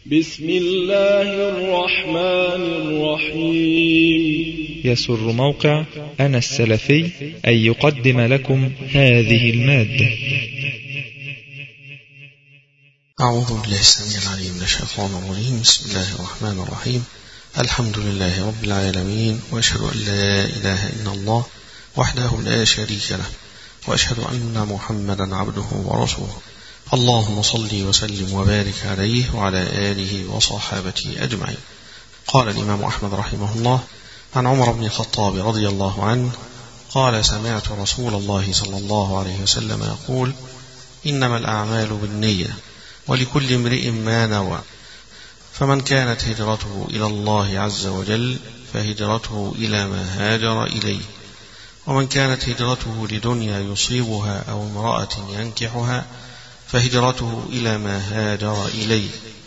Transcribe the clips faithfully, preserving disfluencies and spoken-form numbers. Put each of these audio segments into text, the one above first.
بسم الله الرحمن الرحيم. يسر موقع أنا السلفي أن يقدم لكم هذه المادة. أعوذ بالله السميع العليم من الشيطان الرجيم. بسم الله الرحمن الرحيم. الحمد لله رب العالمين، وأشهد أن لا إله إلا الله وحده لا شريك له، وأشهد أن محمدا عبده ورسوله. اللهم صل وسلم وبارك عليه وعلى آله وصحابته أجمعين. قال الإمام أحمد رحمه الله عن عمر بن الخطاب رضي الله عنه قال: سمعت رسول الله صلى الله عليه وسلم يقول: إنما الأعمال بالنية ولكل امرئ ما نوى، فمن كانت هجرته إلى الله عز وجل فهجرته إلى ما هاجر إليه، ومن كانت هجرته لدنيا يصيبها أو امرأة ينكحها فهجرته إلى ما هاجر إليه.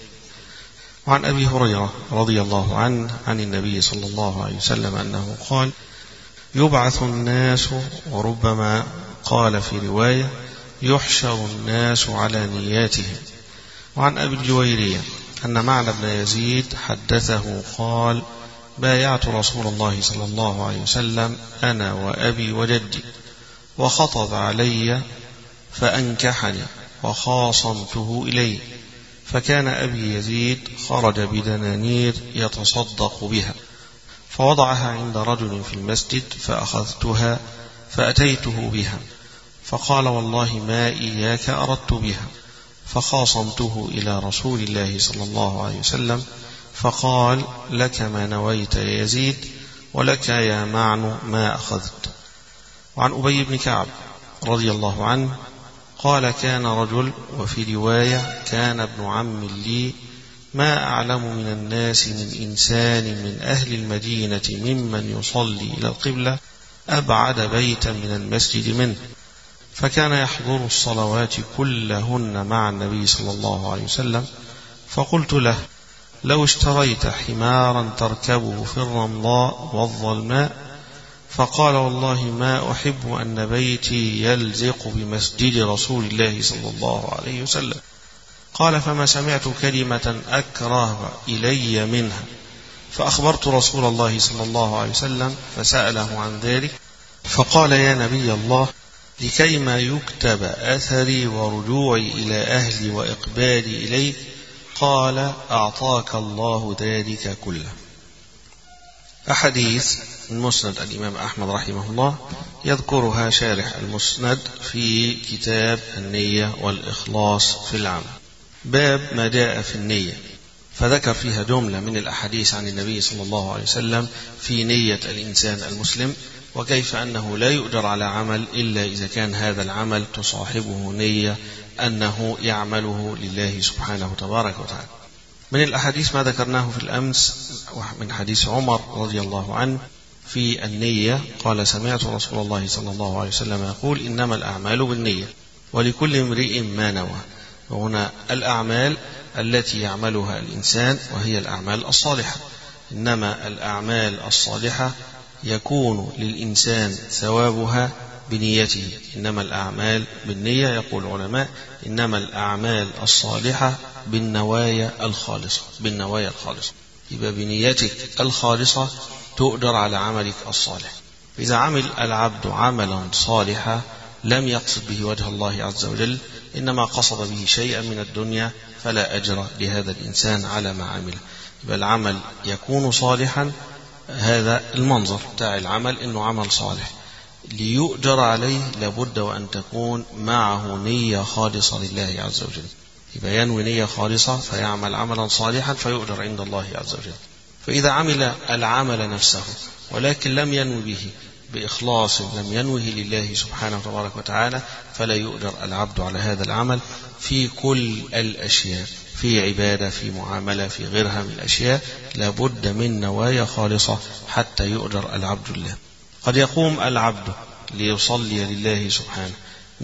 وعن أبي هريرة رضي الله عنه عن النبي صلى الله عليه وسلم أنه قال: يبعث الناس، وربما قال في رواية: يحشر الناس على نياتهم. وعن أبي الجويرية أن معنى بن يزيد حدثه قال: بايعت رسول الله صلى الله عليه وسلم أنا وأبي وجدي، وخطب علي فأنكحني وخاصمته إليه، فكان أبي يزيد خرج بدنانير يتصدق بها، فوضعها عند رجل في المسجد فأخذتها فأتيته بها، فقال: والله ما إياك أردت بها، فخاصمته إلى رسول الله صلى الله عليه وسلم، فقال: لك ما نويت يا يزيد، ولك يا معن ما أخذت. وعن أبي بن كعب رضي الله عنه قال: كان رجل، وفي رواية كان ابن عم لي، ما أعلم من الناس من إنسان من أهل المدينة ممن يصلي إلى القبلة أبعد بيتا من المسجد منه، فكان يحضر الصلوات كلهن مع النبي صلى الله عليه وسلم. فقلت له: لو اشتريت حمارا تركبه في الرمضاء والظلماء. فقال: والله ما أحب أن بيتي يلزق بمسجد رسول الله صلى الله عليه وسلم. قال: فما سمعت كلمة أكره إلي منها، فأخبرت رسول الله صلى الله عليه وسلم فسأله عن ذلك، فقال: يا نبي الله، لكيما يكتب أثري ورجوعي إلى أهلي وإقبالي إليك؟ قال: أعطاك الله ذلك كله. أحاديث المسند الإمام أحمد رحمه الله يذكرها شارح المسند في كتاب النية والإخلاص في العمل، باب ما جاء في النية، فذكر فيها جملة من الأحاديث عن النبي صلى الله عليه وسلم في نية الإنسان المسلم، وكيف أنه لا يؤجر على عمل إلا إذا كان هذا العمل تصاحبه نية أنه يعمله لله سبحانه تبارك وتعالى. من الأحاديث ما ذكرناه في الأمس من حديث عمر رضي الله عنه في النية قال: سمعت رسول الله صلى الله عليه وسلم يقول: إنما الأعمال بالنية ولكل امرئ ما نوى. وهنا الأعمال التي يعملها الإنسان وهي الأعمال الصالحة، إنما الأعمال الصالحة يكون للإنسان ثوابها بنيته، إنما الأعمال بالنية. يقول العلماء: إنما الأعمال الصالحة بالنوايا الخالصة، بالنوايا الخالصة، يبقى بنيتك الخالصة تؤجر على عملك الصالح. إذا عمل العبد عملا صالحا لم يقصد به وجه الله عز وجل، إنما قصد به شيئا من الدنيا، فلا أجر لهذا الإنسان على ما عمله. يبقى العمل يكون صالحا، هذا المنظر بتاع العمل إنه عمل صالح، ليؤجر عليه لابد وأن تكون معه نية خالصة لله عز وجل. يبقى ينوي نية خالصة فيعمل عملا صالحا فيؤجر عند الله عز وجل. فإذا عمل العمل نفسه ولكن لم ينوي به بإخلاص، لم ينوه لله سبحانه وتبارك وتعالى، فلا يؤجر العبد على هذا العمل في كل الأشياء، في عبادة، في معاملة، في غيرها من الأشياء، لابد من نوايا خالصة حتى يؤجر العبد لله. قد يقوم العبد ليصلي لله سبحانه،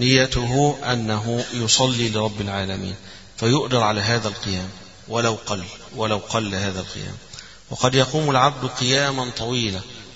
نيته أنه يصلي لرب العالمين، فيؤجر على هذا القيام ولو قل ولو قل هذا القيام. وقد يقوم العبد قياما طويلا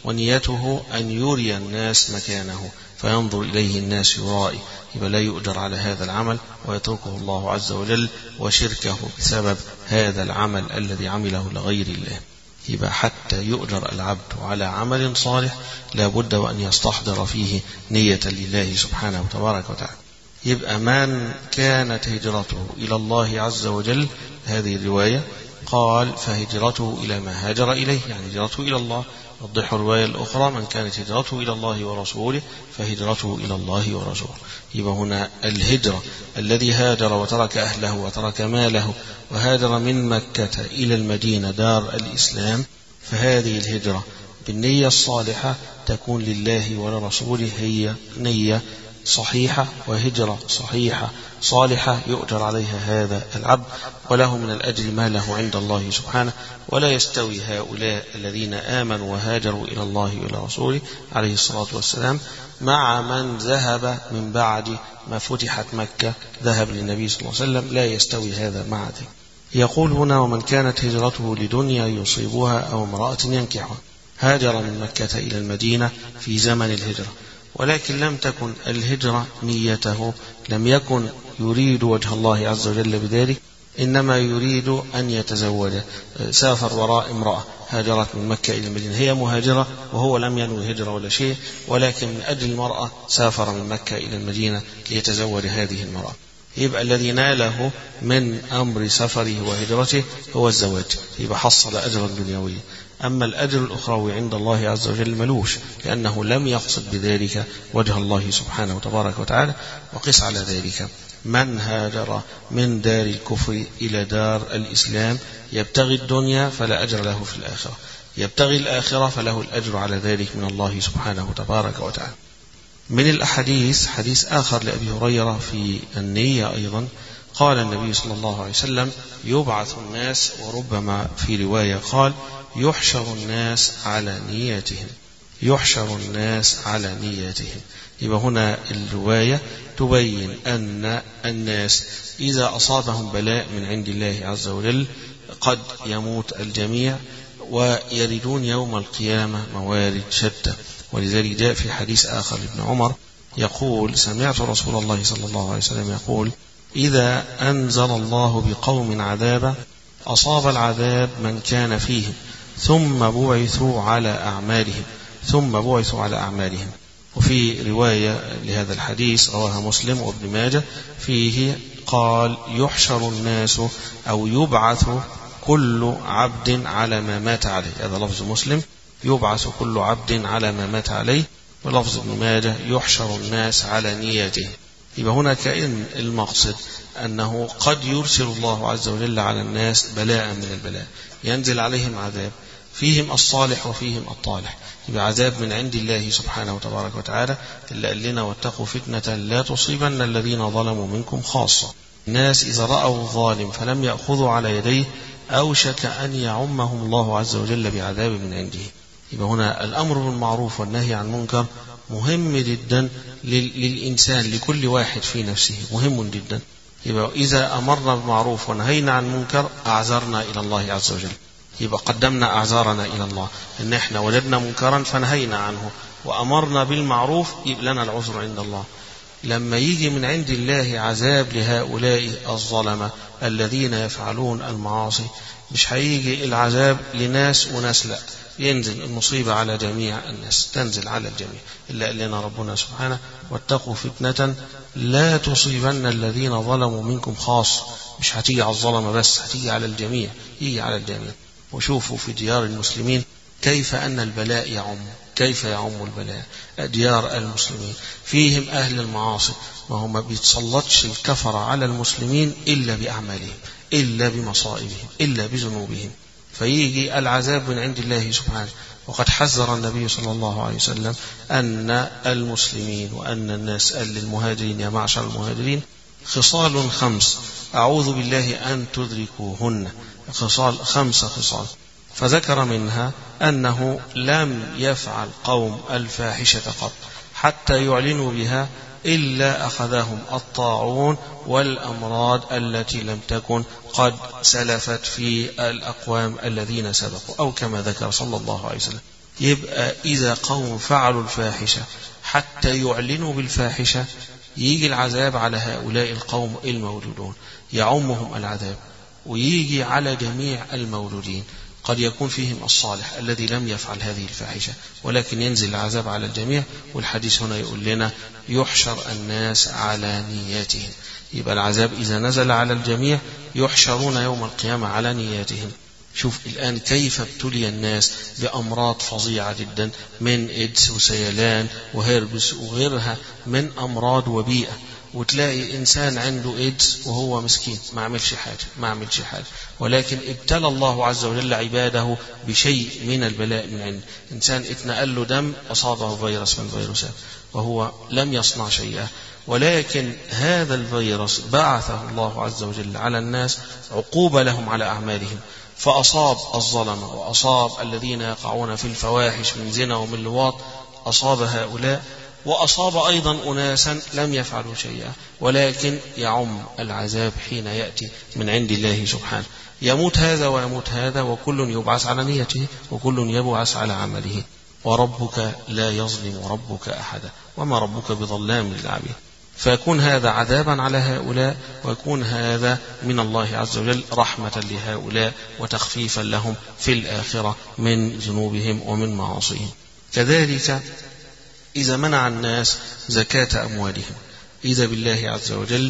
ونيته أن يري الناس مكانه فينظر إليه الناس يرائي، يبقى لا يؤجر على هذا العمل ويتركه الله عز وجل وشركه بسبب هذا العمل الذي عمله لغير الله. يبقى حتى يؤجر العبد على عمل صالح لا بد وأن يستحضر فيه نية لله سبحانه وتبارك وتعالى. يبقى من كانت هجرته إلى الله عز وجل، هذه الرواية قال فهجرته إلى ما هاجر إليه، يعني هجرته إلى الله. وضح الرواية الأخرى من كانت هجرته إلى الله ورسوله فهجرته إلى الله ورسوله. يبقى هنا الهجرة الذي هاجر وترك أهله وترك ماله وهاجر من مكة إلى المدينة دار الإسلام، فهذه الهجرة بالنية الصالحة تكون لله ولرسوله، هي نية صحيحة وهجرة صحيحة صالحة يؤجر عليها هذا العبد وله من الأجر ما له عند الله سبحانه. ولا يستوي هؤلاء الذين آمنوا وهاجروا إلى الله وإلى رسوله عليه الصلاة والسلام مع من ذهب من بعد ما فتحت مكة، ذهب للنبي صلى الله عليه وسلم، لا يستوي هذا مع ذلك. يقول هنا ومن كانت هجرته لدنيا يصيبها أو امرأة ينكحها، هاجر من مكة إلى المدينة في زمن الهجرة، ولكن لم تكن الهجرة نيته، لم يكن يريد وجه الله عز وجل بذلك، إنما يريد أن يتزوج، سافر وراء امرأة هاجرت من مكة إلى المدينة، هي مهاجرة وهو لم ينوي هجرة ولا شيء، ولكن من أجل المرأة سافر من مكة إلى المدينة ليتزوج هذه المرأة. يبقى الذي ناله من أمر سفره وهجرته هو الزواج، يبقى حصل أجرا دنيويا. أما الأجر الأخروي عند الله عز وجل ملوش، لأنه لم يقصد بذلك وجه الله سبحانه وتبارك وتعالى. وقس على ذلك من هاجر من دار الكفر إلى دار الإسلام يبتغي الدنيا فلا أجر له في الآخرة، يبتغي الآخرة فله الأجر على ذلك من الله سبحانه وتبارك وتعالى. من الأحاديث حديث آخر لأبي هريرة في النية أيضا، قال النبي صلى الله عليه وسلم يبعث الناس، وربما في رواية قال يحشر الناس على نياتهم، يحشر الناس على نياتهم. يبقى هنا الرواية تبين أن الناس إذا أصابهم بلاء من عند الله عز وجل قد يموت الجميع ويردون يوم القيامة موارد شتى. ولذلك جاء في حديث آخر ابن عمر يقول سمعت رسول الله صلى الله عليه وسلم يقول إذا أنزل الله بقوم عذابا أصاب العذاب من كان فيهم ثم بعثوا على أعمالهم ثم بعثوا على أعمالهم. وفي رواية لهذا الحديث رواها مسلم وابن ماجه فيه قال يحشر الناس أو يبعث كل عبد على ما مات عليه، هذا لفظ مسلم، يبعث كل عبد على ما مات عليه، ولفظ ابن ماجه يحشر الناس على نيته. يبقى هنا كأن المقصد أنه قد يرسل الله عز وجل على الناس بلاء من البلاء، ينزل عليهم عذاب فيهم الصالح وفيهم الطالح، يبقى عذاب من عند الله سبحانه وتبارك وتعالى اللي قال لنا واتقوا فتنة لا تصيبن الذين ظلموا منكم خاصة. الناس إذا رأوا الظالم فلم يأخذوا على يديه أوشك أن يعمهم الله عز وجل بعذاب من عنده. يبقى هنا الأمر بالمعروف والنهي عن المنكر مهم جدا للإنسان، لكل واحد في نفسه مهم جدا. يبقى إذا أمرنا بالمعروف ونهينا عن المنكر أعذرنا إلى الله عز وجل، يبقى قدمنا أعذارنا إلى الله، إن إحنا وجدنا منكرا فنهينا عنه وأمرنا بالمعروف يبقى لنا العذر عند الله. لما يجي من عند الله عذاب لهؤلاء الظلمة الذين يفعلون المعاصي مش هيجي العذاب لناس وناس، لا، ينزل المصيبة على جميع الناس، تنزل على الجميع، إلا قال لنا ربنا سبحانه واتقوا فتنة لا تصيبن الذين ظلموا منكم خاصة، مش هتيجي على الظلمة بس، هتيجي على الجميع، يجي على الجميع. وشوفوا في ديار المسلمين كيف أن البلاء يعم، كيف يعم البلاء ديار المسلمين، فيهم أهل المعاصي، وهم ما بيتسلطش الكفر على المسلمين إلا بأعمالهم، إلا بمصائبهم، إلا بذنوبهم، فيجي العذاب من عند الله سبحانه. وقد حذر النبي صلى الله عليه وسلم أن المسلمين وأن الناس قال للمهاجرين يا معشر المهاجرين خصال خمس أعوذ بالله أن تدركوهن، خصال خمسة خصال، فذكر منها أنه لم يفعل قوم الفاحشة قط حتى يعلنوا بها إلا أخذهم الطاعون والأمراض التي لم تكن قد سلفت في الأقوام الذين سبقوا، أو كما ذكر صلى الله عليه وسلم. يبقى إذا قوم فعلوا الفاحشة حتى يعلنوا بالفاحشة يجي العذاب على هؤلاء القوم المولودون، يعمهم العذاب ويجي على جميع المولودين. قد يكون فيهم الصالح الذي لم يفعل هذه الفاحشة ولكن ينزل العذاب على الجميع. والحديث هنا يقول لنا يحشر الناس على نياتهم، يبقى العذاب إذا نزل على الجميع يحشرون يوم القيامة على نياتهم. شوف الآن كيف ابتلي الناس بأمراض فظيعة جدا من إيدز وسيلان وهيربس وغيرها من أمراض وبيئة، وتلاقي إنسان عنده إيدز وهو مسكين ما عملش حاجة ما عملش حاجة ولكن ابتلى الله عز وجل عباده بشيء من البلاء من عنده. إنسان اتنقل له دم أصابه فيروس من فيروسات وهو لم يصنع شيئا، ولكن هذا الفيروس بعثه الله عز وجل على الناس عقوبة لهم على أعمالهم، فأصاب الظلمة وأصاب الذين يقعون في الفواحش من زنا ومن لواط، أصاب هؤلاء وأصاب أيضا أناسا لم يفعلوا شيئا، ولكن يعم العذاب حين يأتي من عند الله سبحانه. يموت هذا ويموت هذا وكل يبعث على نيته وكل يبعث على عمله. وربك لا يظلم ربك أحدا وما ربك بظلام للعبيد. فيكون هذا عذابا على هؤلاء ويكون هذا من الله عز وجل رحمة لهؤلاء وتخفيفا لهم في الآخرة من ذنوبهم ومن معاصيهم. كذلك إذا منع الناس زكاة أموالهم إذا بالله عز وجل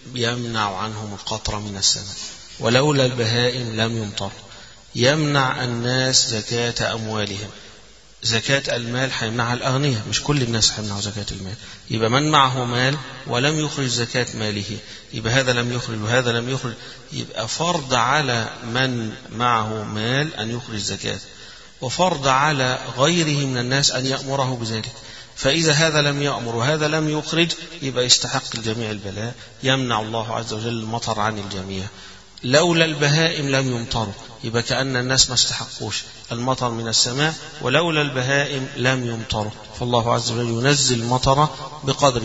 يمنع عنهم القطر من السماء، ولولا البهائم لم يمطر. يمنع الناس زكاة أموالهم. زكاة المال حيمنعها الأغنياء، مش كل الناس حيمنعوا زكاة المال. يبقى من معه مال ولم يخرج زكاة ماله يبقى هذا لم يخرج وهذا لم يخرج، يبقى فرض على من معه مال أن يخرج زكاة، وفرض على غيره من الناس أن يأمره بذلك. فإذا هذا لم يأمر وهذا لم يخرج يبقى يستحق الجميع البلاء، يمنع الله عز وجل المطر عن الجميع. لولا البهائم لم يمطروا، يبقى كأن الناس ما استحقوش المطر من السماء، ولولا البهائم لم يمطروا، فالله عز وجل ينزل المطر بقدر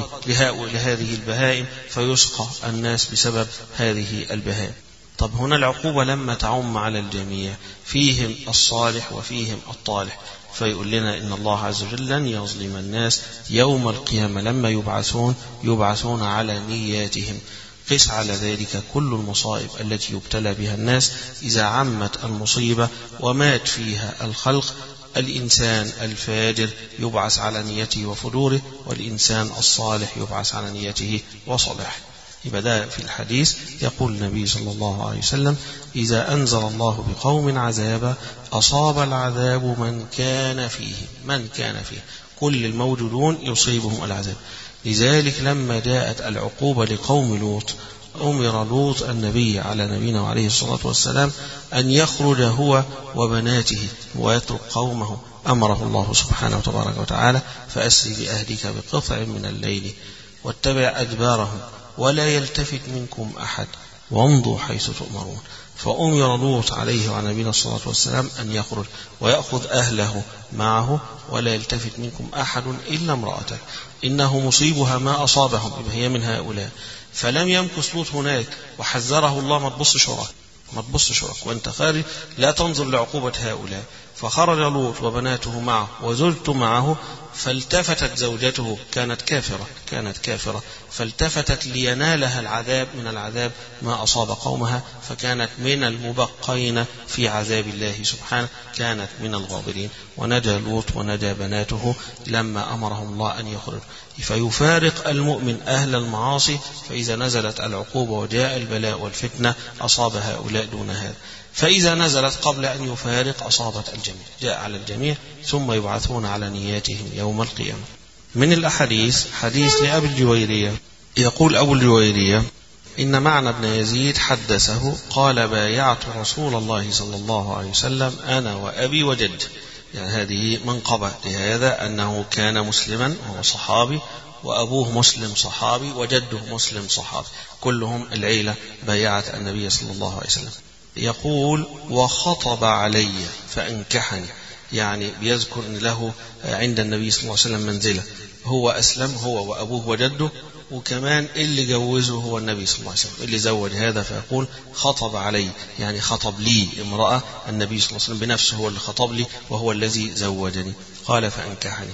لهذه البهائم فيسقى الناس بسبب هذه البهائم. طب هنا العقوبة لما تعم على الجميع فيهم الصالح وفيهم الطالح، فيقول لنا إن الله عز وجل لن يظلم الناس يوم القيامة لما يبعثون يبعثون على نياتهم. قس على ذلك كل المصائب التي يبتلى بها الناس إذا عمت المصيبة ومات فيها الخلق. الإنسان الفاجر يبعث على نيته وفجوره، والإنسان الصالح يبعث على نيته وصلاحه. يبقى ده في الحديث يقول النبي صلى الله عليه وسلم إذا أنزل الله بقوم عذابا أصاب العذاب من كان فيه من كان فيه كل الموجودون يصيبهم العذاب. لذلك لما جاءت العقوبة لقوم لوط أمر لوط النبي على نبينا عليه الصلاة والسلام أن يخرج هو وبناته ويترك قومه. أمره الله سبحانه وتبارك وتعالى فأسر بأهلك بقطع من الليل واتبع أدبارهم ولا يلتفت منكم أحد وامضوا حيث تؤمرون. فأمر لوط عليه وعلى نبينا الصلاة والسلام أن يخرج ويأخذ أهله معه ولا يلتفت منكم أحد إلا امرأته إنه مصيبها ما أصابهم، هي من هؤلاء. فلم يمكث لوط هناك وحذره الله ما تبصش وراك ما تبصش وراك وانت خارج لا تنظر لعقوبة هؤلاء. فخرج لوط وبناته معه وزوجته معه، فالتفتت زوجته كانت كافرة كانت كافرة فالتفتت لينالها العذاب من العذاب ما أصاب قومها، فكانت من المبقين في عذاب الله سبحانه، كانت من الغابرين. ونجا لوط ونجا بناته لما أمرهم الله أن يخرج. فيفارق المؤمن أهل المعاصي، فإذا نزلت العقوبة وجاء البلاء والفتنة أصاب هؤلاء دون هذا. فإذا نزلت قبل أن يفارق أصابت الجميع، جاء على الجميع ثم يبعثون على نياتهم يوم القيامة. من الأحاديث حديث لأبي الجويرية يقول أبو الجويرية إن معنى بن يزيد حدثه قال بايعت رسول الله صلى الله عليه وسلم أنا وأبي وجد، يعني هذه منقبة لهذا أنه كان مسلما وهو صحابي وأبوه مسلم صحابي وجده مسلم صحابي، كلهم العيلة بايعت النبي صلى الله عليه وسلم. يقول وخطب علي فأنكحني، يعني بيذكر أن له عند النبي صلى الله عليه وسلم منزلة، هو أسلم هو وأبوه وجده، وكمان اللي جوزه هو النبي صلى الله عليه وسلم، اللي زوج هذا فيقول خطب علي، يعني خطب لي امرأة، النبي صلى الله عليه وسلم بنفسه هو اللي خطب لي وهو الذي زوجني. قال فأنكحني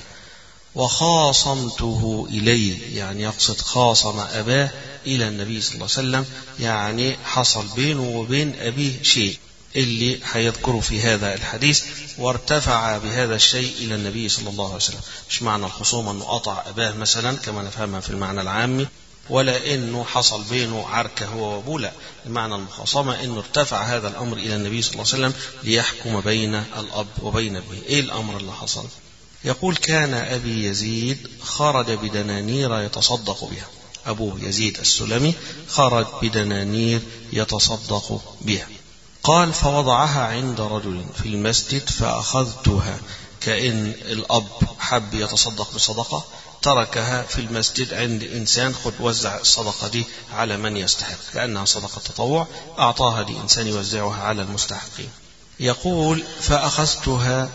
وخاصمته إليه، يعني يقصد خاصم أباه إلى النبي صلى الله عليه وسلم، يعني حصل بينه وبين أبيه شيء اللي هيذكره في هذا الحديث، وارتفع بهذا الشيء إلى النبي صلى الله عليه وسلم. مش معنى الخصومة أنه قطع أباه مثلا كما نفهمها في المعنى العامي، ولا أنه حصل بينه عركة هو وأبوه، لا، المعنى المخاصمة أنه ارتفع هذا الأمر إلى النبي صلى الله عليه وسلم ليحكم بين الأب وبين ابنه. إيه الأمر اللي حصل؟ يقول كان أبي يزيد خرج بدنانير يتصدق بها، أبوه يزيد السلمي خرج بدنانير يتصدق بها. قال فوضعها عند رجل في المسجد فأخذتها، كأن الأب حب يتصدق بصدقة تركها في المسجد عند إنسان، خد وزع الصدقة دي على من يستحق، كأنها صدقة تطوع، أعطاها لإنسان يوزعها على المستحقين. يقول فأخذتها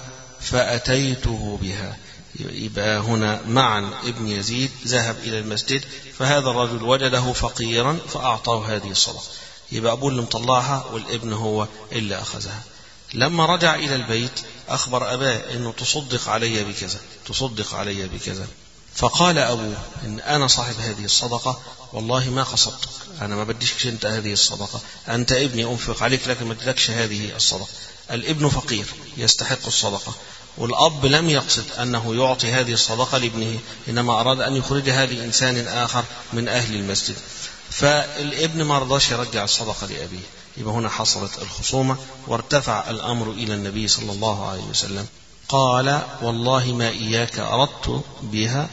فأتيته بها، يبقى هنا معا ابن يزيد ذهب إلى المسجد، فهذا الرجل وجده فقيرا فأعطاه هذه الصدقة، يبقى أبوه اللي مطلعها والابن هو اللي أخذها. لما رجع إلى البيت أخبر أباه أنه تصدق علي بكذا، تصدق علي بكذا، فقال أبوه إن أنا صاحب هذه الصدقة والله ما قصدتك، أنا ما بديش أنت هذه الصدقة، أنت ابني أنفق عليك لكن ما بدكش هذه الصدقة. الابن فقير يستحق الصدقة، والأب لم يقصد أنه يعطي هذه الصدقة لابنه، إنما أراد أن يخرجها لإنسان آخر من أهل المسجد، فالابن ما رضاش يرجع الصدقة لأبيه. يبقى هنا حصلت الخصومة وارتفع الأمر إلى النبي صلى الله عليه وسلم. قال والله ما إياك أردت بها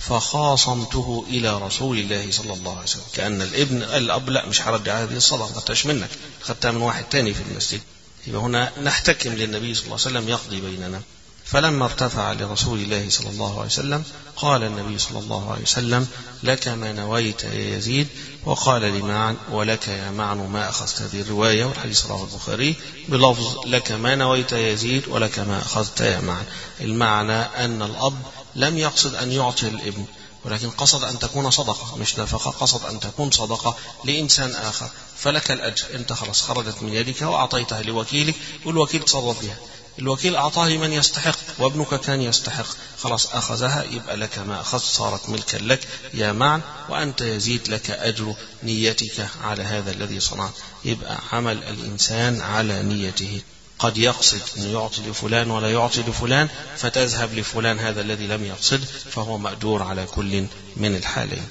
فخاصمته إلى رسول الله صلى الله عليه وسلم، كأن الابن الأب لا مش هرجع هذه الصدقة، ما خدتهاش منك، خدتها من واحد تاني في المسجد. يبقى هنا نحتكم للنبي صلى الله عليه وسلم يقضي بيننا. فلما ارتفع لرسول الله صلى الله عليه وسلم قال النبي صلى الله عليه وسلم لك ما نويت يا يزيد، وقال لمعن ولك يا معن ما أخذت. هذه الرواية والحديث رواه البخاري بلفظ لك ما نويت يا يزيد ولك ما أخذت يا معن. المعنى أن الأب لم يقصد أن يعطي الابن، ولكن قصد أن تكون صدقة، مش نفقة، قصد أن تكون صدقة لإنسان آخر، فلك الأجر، أنت خلاص خرجت من يدك وأعطيتها لوكيلك والوكيل تصرف بها. الوكيل أعطاه لمن يستحق وابنك كان يستحق، خلاص أخذها، يبقى لك ما أخذت، صارت ملكا لك يا معن، وأنت يزيد لك أجر نيتك على هذا الذي صنعت. يبقى عمل الإنسان على نيته، قد يقصد أن يعطي لفلان ولا يعطي لفلان فتذهب لفلان هذا الذي لم يقصد، فهو مأجور على كل من الحالين.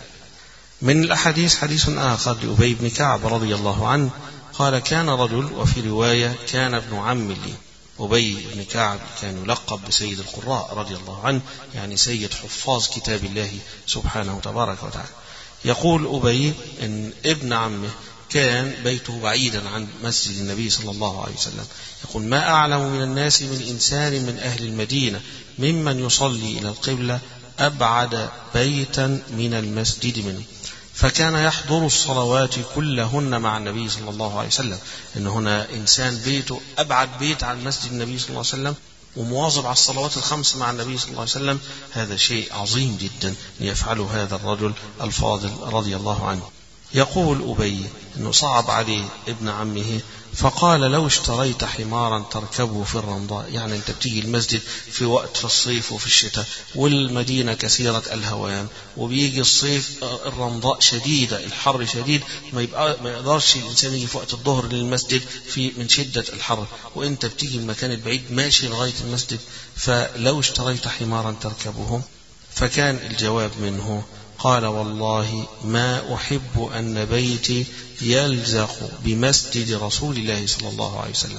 من الأحاديث حديث آخر لأبي بن كعب رضي الله عنه قال كان رجل، وفي رواية كان ابن عم لي. أبي بن كعب كان يلقب بسيد القراء رضي الله عنه، يعني سيد حفاظ كتاب الله سبحانه تبارك وتعالى. يقول أبي إن ابن عمه كان بيته بعيدا عن مسجد النبي صلى الله عليه وسلم. يقول ما أعلم من الناس من إنسان من أهل المدينة ممن يصلي إلى القبلة أبعد بيتا من المسجد منه، فكان يحضر الصلوات كلهن مع النبي صلى الله عليه وسلم. إن هنا إنسان بيته أبعد بيت عن مسجد النبي صلى الله عليه وسلم ومواظب على الصلوات الخمس مع النبي صلى الله عليه وسلم، هذا شيء عظيم جدا يفعله هذا الرجل الفاضل رضي الله عنه. يقول أبي أنه صعب عليه ابن عمه فقال لو اشتريت حمارا تركبه في الرمضاء، يعني أنت بتيجي المسجد في وقت في الصيف وفي الشتاء والمدينة كثيرة الهوان، وبيجي الصيف الرمضاء شديدة، الحر شديد، ما يبقى ما يقدرش الإنسان يجي في وقت الظهر للمسجد في من شدة الحر، وأنت بتيجي المكان البعيد ماشي لغاية المسجد، فلو اشتريت حمارا تركبه. فكان الجواب منه قال والله ما أحب أن بيتي يلزق بمسجد رسول الله صلى الله عليه وسلم،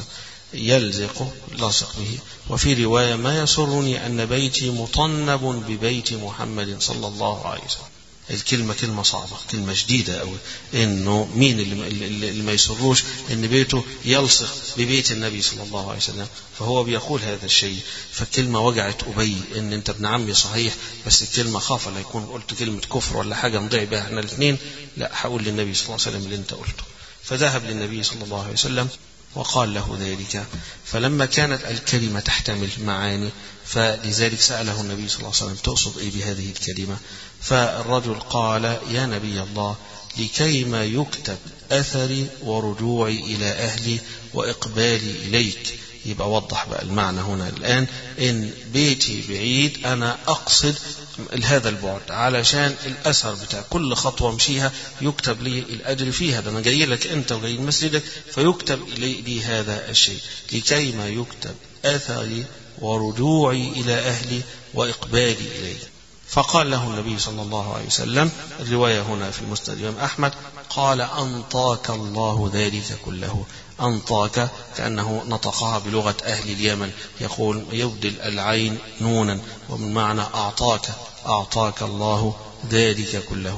يلزق لاصق به. وفي رواية ما يسرني أن بيتي مطنب ببيت محمد صلى الله عليه وسلم. الكلمة كلمة صعبة، كلمة شديدة أوي، إنه مين اللي, اللي ما يسروش إن بيته يلصق ببيت النبي صلى الله عليه وسلم، فهو بيقول هذا الشيء. فالكلمة وجعت أبي إن أنت ابن عمي صحيح، بس الكلمة خاف لا يكون قلت كلمة كفر ولا حاجة نضيع بها احنا الاثنين، لا، هقول للنبي صلى الله عليه وسلم اللي أنت قلته. فذهب للنبي صلى الله عليه وسلم وقال له ذلك. فلما كانت الكلمة تحتمل معاني فلذلك سأله النبي صلى الله عليه وسلم تقصد إيه بهذه الكلمة؟ فالرجل قال يا نبي الله لكيما يكتب أثري ورجوعي إلى أهلي وإقبالي إليك. يبقى وضح بقى المعنى هنا الآن إن بيتي بعيد أنا أقصد هذا البعد علشان الأثر بتاع كل خطوة مشيها يكتب لي الأجر فيها. ده أنا جاي لك أنت وجاي مسجدك فيكتب لي, لي هذا الشيء. لكيما يكتب أثري ورجوعي إلى أهلي وإقبالي إليه. فقال له النبي صلى الله عليه وسلم الرواية هنا في مسند الإمام أحمد قال أنطاك الله ذلك كله. أنطاك كأنه نطقها بلغة أهل اليمن، يقول يبدل العين نونا ومن معنى أعطاك أعطاك الله ذلك كله.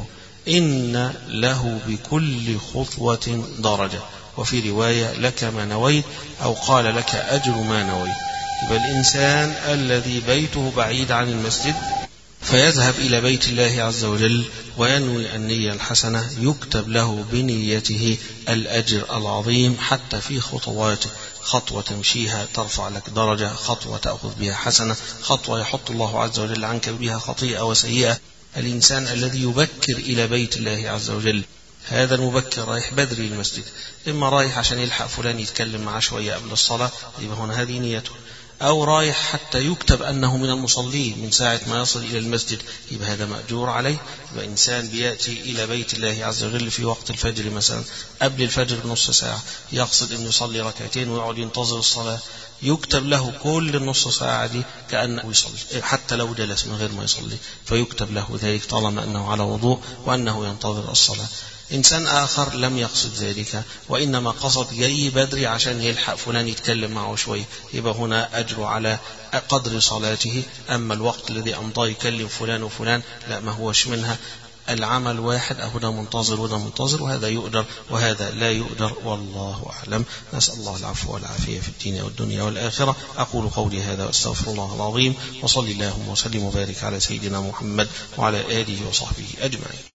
إن له بكل خطوة درجة، وفي رواية لك ما نويت أو قال لك أجر ما نويت. يبقى الإنسان الذي بيته بعيد عن المسجد فيذهب إلى بيت الله عز وجل وينوي النية الحسنة يكتب له بنيته الأجر العظيم حتى في خطواته. خطوة تمشيها ترفع لك درجة، خطوة تأخذ بها حسنة، خطوة يحط الله عز وجل عنك بها خطيئة وسيئة. الإنسان الذي يبكر إلى بيت الله عز وجل هذا المبكر رايح بدري المسجد، إما رايح عشان يلحق فلان يتكلم معه شوية قبل الصلاة يبقى هنا هذه نيته، أو رايح حتى يكتب أنه من المصلين من ساعة ما يصل إلى المسجد يبقى هذا مأجور عليه. يبقى إنسان بيأتي إلى بيت الله عز وجل في وقت الفجر مثلا قبل الفجر بنص ساعة يقصد أن يصلي ركعتين ويقعد ينتظر الصلاة يكتب له كل النص ساعة دي كأنه يصلي حتى لو جلس من غير ما يصلي فيكتب له ذلك طالما أنه على وضوء وأنه ينتظر الصلاة. إنسان آخر لم يقصد ذلك وإنما قصد جاي بدري عشان يلحق فلان يتكلم معه شوي يبقى هنا أجر على قدر صلاته. أما الوقت الذي أمضى يكلم فلان وفلان لا ما هوش منها، العمل واحد أهو ده منتظر وده منتظر وهذا يؤجر وهذا لا يؤجر والله أعلم. نسأل الله العفو والعافية في الدين والدنيا والآخرة. أقول قولي هذا واستغفر الله العظيم وصلي اللهم وسلم وبارك على سيدنا محمد وعلى آله وصحبه أجمعين.